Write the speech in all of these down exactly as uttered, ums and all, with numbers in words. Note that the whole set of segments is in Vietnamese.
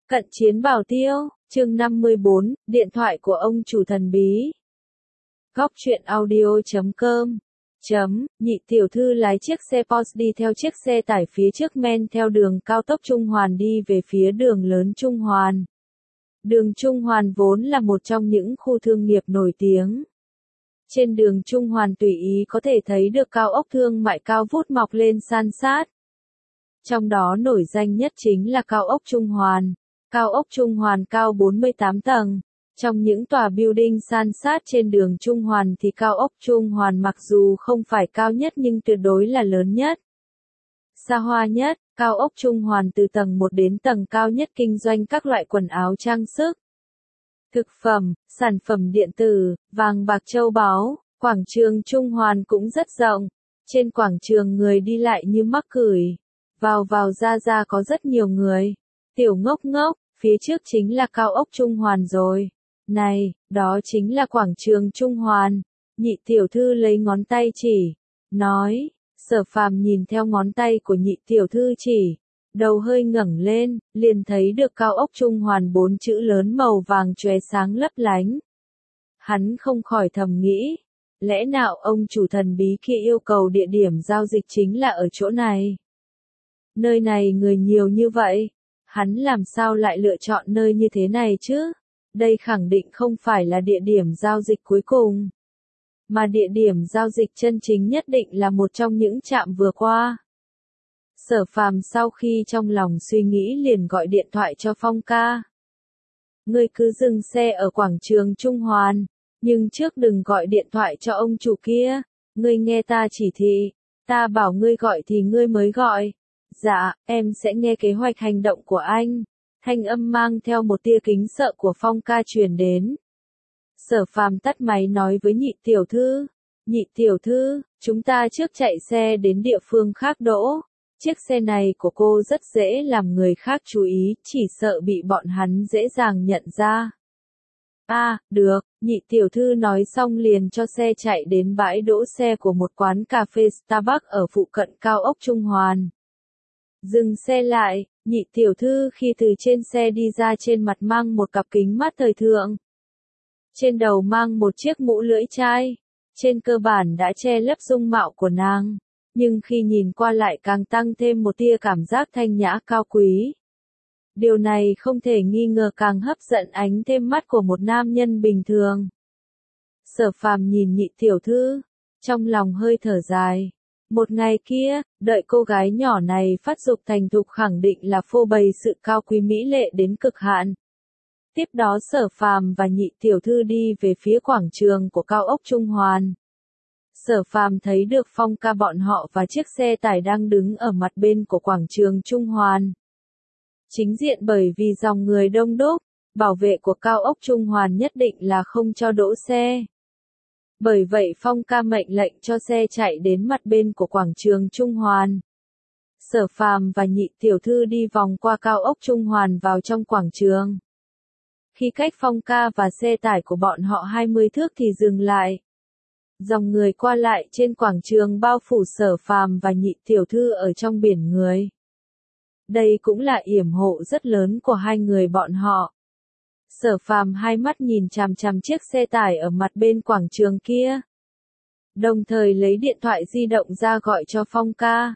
Cận chiến bảo tiêu, chương năm mươi bốn, điện thoại của ông chủ thần bí. Góc truyện audio chấm com chấm, nhị tiểu thư lái chiếc xe Porsche đi theo chiếc xe tải phía trước men theo đường cao tốc Trung Hoàn đi về phía đường lớn Trung Hoàn. Đường Trung Hoàn vốn là một trong những khu thương nghiệp nổi tiếng. Trên đường Trung Hoàn tùy ý có thể thấy được cao ốc thương mại cao vút mọc lên san sát. Trong đó nổi danh nhất chính là cao ốc Trung Hoàn. Cao ốc Trung Hoàn cao bốn mươi tám tầng. Trong những tòa building san sát trên đường Trung Hoàn thì cao ốc Trung Hoàn mặc dù không phải cao nhất nhưng tuyệt đối là lớn nhất. Xa hoa nhất, cao ốc Trung Hoàn từ tầng một đến tầng cao nhất kinh doanh các loại quần áo trang sức, thực phẩm, sản phẩm điện tử, vàng bạc châu báu. Quảng trường Trung Hoàn cũng rất rộng. Trên quảng trường người đi lại như mắc cười. Vào vào ra ra có rất nhiều người. Tiểu ngốc ngốc, phía trước chính là cao ốc Trung Hoàn rồi. Này, đó chính là quảng trường Trung Hoàn. Nhị tiểu thư lấy ngón tay chỉ. Nói, Sở Phàm nhìn theo ngón tay của nhị tiểu thư chỉ. Đầu hơi ngẩng lên, liền thấy được cao ốc Trung Hoàn bốn chữ lớn màu vàng chóe sáng lấp lánh. Hắn không khỏi thầm nghĩ. Lẽ nào ông chủ thần bí kia yêu cầu địa điểm giao dịch chính là ở chỗ này? Nơi này người nhiều như vậy. Hắn làm sao lại lựa chọn nơi như thế này chứ? Đây khẳng định không phải là địa điểm giao dịch cuối cùng. Mà địa điểm giao dịch chân chính nhất định là một trong những trạm vừa qua. Sở Phàm sau khi trong lòng suy nghĩ liền gọi điện thoại cho Phong ca. Ngươi cứ dừng xe ở quảng trường Trung Hoàn, nhưng trước đừng gọi điện thoại cho ông chủ kia. Ngươi nghe ta chỉ thị, ta bảo ngươi gọi thì ngươi mới gọi. Dạ, em sẽ nghe kế hoạch hành động của anh. Thanh âm mang theo một tia kính sợ của Phong ca truyền đến. Sở Phàm tắt máy nói với nhị tiểu thư. Nhị tiểu thư, chúng ta trước chạy xe đến địa phương khác đỗ. Chiếc xe này của cô rất dễ làm người khác chú ý, chỉ sợ bị bọn hắn dễ dàng nhận ra. À, được, nhị tiểu thư nói xong liền cho xe chạy đến bãi đỗ xe của một quán cà phê Starbucks ở phụ cận cao ốc Trung Hoàn. Dừng xe lại, nhị tiểu thư khi từ trên xe đi ra trên mặt mang một cặp kính mát thời thượng. Trên đầu mang một chiếc mũ lưỡi chai. Trên cơ bản đã che lấp dung mạo của nàng. Nhưng khi nhìn qua lại càng tăng thêm một tia cảm giác thanh nhã cao quý. Điều này không thể nghi ngờ càng hấp dẫn ánh thêm mắt của một nam nhân bình thường. Sở Phàm nhìn nhị tiểu thư, trong lòng hơi thở dài. Một ngày kia, đợi cô gái nhỏ này phát dục thành thục khẳng định là phô bày sự cao quý mỹ lệ đến cực hạn. Tiếp đó Sở Phàm và nhị tiểu thư đi về phía quảng trường của cao ốc Trung Hoàn. Sở Phàm thấy được Phong ca bọn họ và chiếc xe tải đang đứng ở mặt bên của quảng trường Trung Hoàn. Chính diện bởi vì dòng người đông đúc, bảo vệ của cao ốc Trung Hoàn nhất định là không cho đỗ xe. Bởi vậy Phong ca mệnh lệnh cho xe chạy đến mặt bên của quảng trường Trung Hoàn. Sở Phàm và nhị tiểu thư đi vòng qua cao ốc Trung Hoàn vào trong quảng trường. Khi cách Phong ca và xe tải của bọn họ hai mươi thước thì dừng lại. Dòng người qua lại trên quảng trường bao phủ Sở Phàm và nhị tiểu thư ở trong biển người. Đây cũng là yểm hộ rất lớn của hai người bọn họ. Sở Phàm hai mắt nhìn chằm chằm chiếc xe tải ở mặt bên quảng trường kia. Đồng thời lấy điện thoại di động ra gọi cho Phong ca.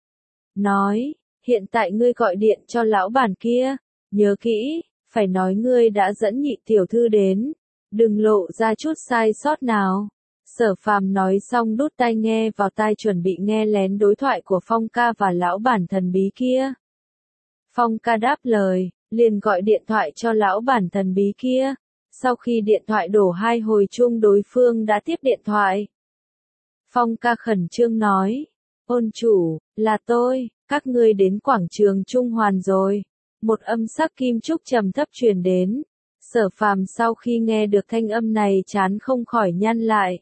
Nói, hiện tại ngươi gọi điện cho lão bản kia. Nhớ kỹ, phải nói ngươi đã dẫn nhị tiểu thư đến. Đừng lộ ra chút sai sót nào. Sở Phàm nói xong đút tai nghe vào tai chuẩn bị nghe lén đối thoại của Phong ca và lão bản thần bí kia. Phong ca đáp lời, liền gọi điện thoại cho lão bản thần bí kia. Sau khi điện thoại đổ hai hồi chuông đối phương đã tiếp điện thoại. Phong ca khẩn trương nói, ôn chủ, là tôi, các ngươi đến quảng trường Trung Hoàn rồi. Một âm sắc kim trúc trầm thấp truyền đến. Sở Phàm sau khi nghe được thanh âm này trán không khỏi nhăn lại.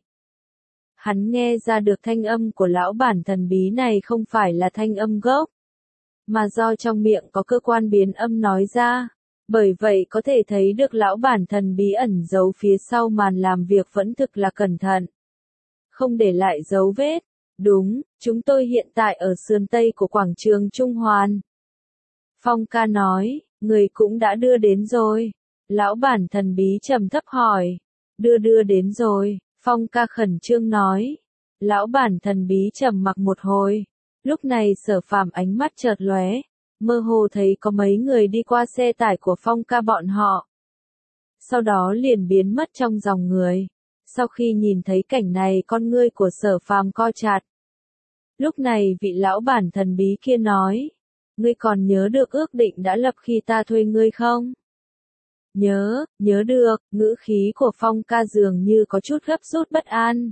Hắn nghe ra được thanh âm của lão bản thần bí này không phải là thanh âm gốc, mà do trong miệng có cơ quan biến âm nói ra. Bởi vậy có thể thấy được lão bản thần bí ẩn giấu phía sau màn làm việc vẫn thực là cẩn thận. Không để lại dấu vết. Đúng, chúng tôi hiện tại ở sườn tây của quảng trường Trung Hoàn. Phong ca nói, Người cũng đã đưa đến rồi. Lão bản thần bí trầm thấp hỏi. Đưa đưa đến rồi, Phong ca khẩn trương nói. Lão bản thần bí trầm mặc một hồi. Lúc này Sở Phàm ánh mắt chợt lóe, mơ hồ thấy có mấy người đi qua xe tải của Phong ca bọn họ. Sau đó liền biến mất trong dòng người. Sau khi nhìn thấy cảnh này, con ngươi của Sở Phàm co chặt. Lúc này vị lão bản thần bí kia nói, ngươi còn nhớ được ước định đã lập khi ta thuê ngươi không? Nhớ, nhớ được, ngữ khí của Phong ca dường như có chút gấp rút bất an.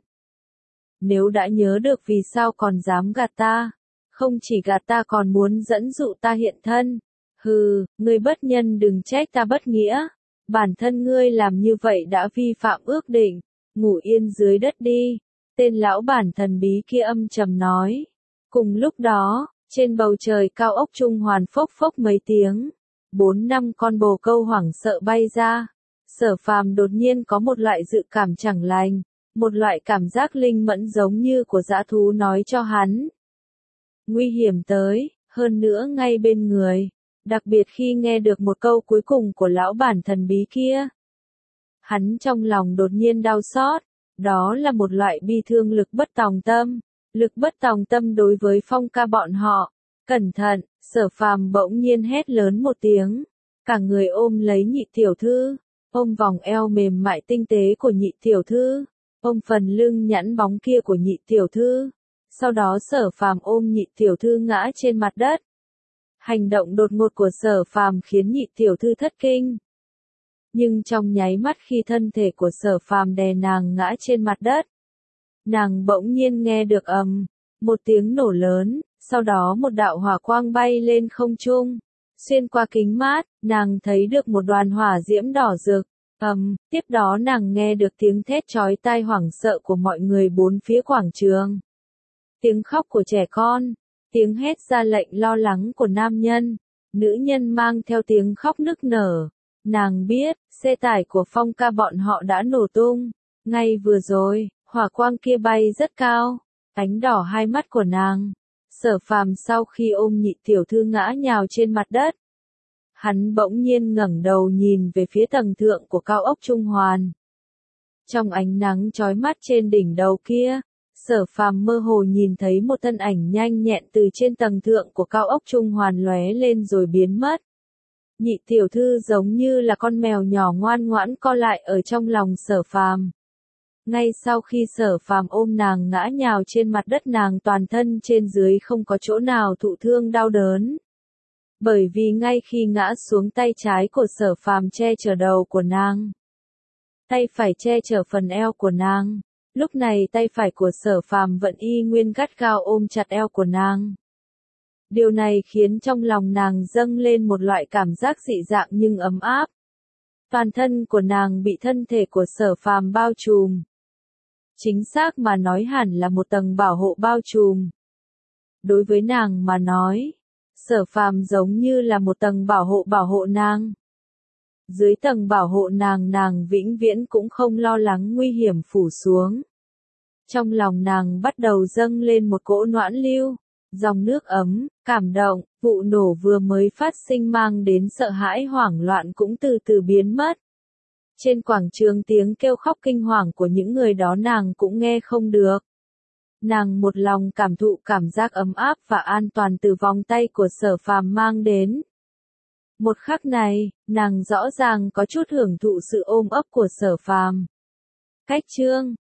Nếu đã nhớ được vì sao còn dám gạt ta? Không chỉ gạt ta còn muốn dẫn dụ ta hiện thân. Hừ, ngươi bất nhân đừng trách ta bất nghĩa. Bản thân ngươi làm như vậy đã vi phạm ước định. Ngủ yên dưới đất đi. Tên lão bản thần bí kia âm trầm nói. Cùng lúc đó, trên bầu trời cao ốc Trung Hoàn phốc phốc mấy tiếng. Bốn năm con bồ câu hoảng sợ bay ra. Sở Phàm đột nhiên có một loại dự cảm chẳng lành. Một loại cảm giác linh mẫn giống như của dã thú nói cho hắn. Nguy hiểm tới, hơn nữa ngay bên người. Đặc biệt khi nghe được một câu cuối cùng của lão bản thần bí kia. Hắn trong lòng đột nhiên đau xót. Đó là một loại bi thương lực bất tòng tâm. Lực bất tòng tâm đối với Phong ca bọn họ. Cẩn thận, Sở Phàm bỗng nhiên hét lớn một tiếng. Cả người ôm lấy nhị tiểu thư. Ôm vòng eo mềm mại tinh tế của nhị tiểu thư. Ôm phần lưng nhẵn bóng kia của nhị tiểu thư. Sau đó Sở Phàm ôm nhị tiểu thư ngã trên mặt đất. Hành động đột ngột của Sở Phàm khiến nhị tiểu thư thất kinh. Nhưng trong nháy mắt khi thân thể của Sở Phàm đè nàng ngã trên mặt đất, nàng bỗng nhiên nghe được ầm, một tiếng nổ lớn, sau đó một đạo hỏa quang bay lên không trung. Xuyên qua kính mát, nàng thấy được một đoàn hỏa diễm đỏ rực. Ầm, tiếp đó nàng nghe được tiếng thét chói tai hoảng sợ của mọi người bốn phía quảng trường. Tiếng khóc của trẻ con, tiếng hét ra lệnh lo lắng của nam nhân, nữ nhân mang theo tiếng khóc nức nở. Nàng biết, xe tải của Phong ca bọn họ đã nổ tung. Ngay vừa rồi, hỏa quang kia bay rất cao, ánh đỏ hai mắt của nàng. Sở Phàm sau khi ôm nhị tiểu thư ngã nhào trên mặt đất. Hắn bỗng nhiên ngẩng đầu nhìn về phía tầng thượng của cao ốc Trung Hoàn. Trong ánh nắng chói mắt trên đỉnh đầu kia, Sở Phàm mơ hồ nhìn thấy một thân ảnh nhanh nhẹn từ trên tầng thượng của cao ốc Trung Hoàn lóe lên rồi biến mất. Nhị tiểu thư giống như là con mèo nhỏ ngoan ngoãn co lại ở trong lòng Sở Phàm. Ngay sau khi Sở Phàm ôm nàng ngã nhào trên mặt đất, nàng toàn thân trên dưới không có chỗ nào thụ thương đau đớn. Bởi vì ngay khi ngã xuống, tay trái của Sở Phàm che chở đầu của nàng. Tay phải che chở phần eo của nàng. Lúc này tay phải của Sở Phàm vẫn y nguyên gắt gao ôm chặt eo của nàng. Điều này khiến trong lòng nàng dâng lên một loại cảm giác dị dạng nhưng ấm áp. Toàn thân của nàng bị thân thể của Sở Phàm bao trùm. Chính xác mà nói hẳn là một tầng bảo hộ bao trùm. Đối với nàng mà nói, Sở Phàm giống như là một tầng bảo hộ bảo hộ nàng. Dưới tầng bảo hộ nàng, nàng vĩnh viễn cũng không lo lắng nguy hiểm phủ xuống. Trong lòng nàng bắt đầu dâng lên một cỗ noãn lưu, dòng nước ấm, cảm động. Vụ nổ vừa mới phát sinh mang đến sợ hãi hoảng loạn cũng từ từ biến mất. Trên quảng trường tiếng kêu khóc kinh hoàng của những người đó nàng cũng nghe không được. Nàng một lòng cảm thụ cảm giác ấm áp và an toàn từ vòng tay của Sở Phàm mang đến. Một khắc này, nàng rõ ràng có chút hưởng thụ sự ôm ấp của Sở Phàm. Cách chương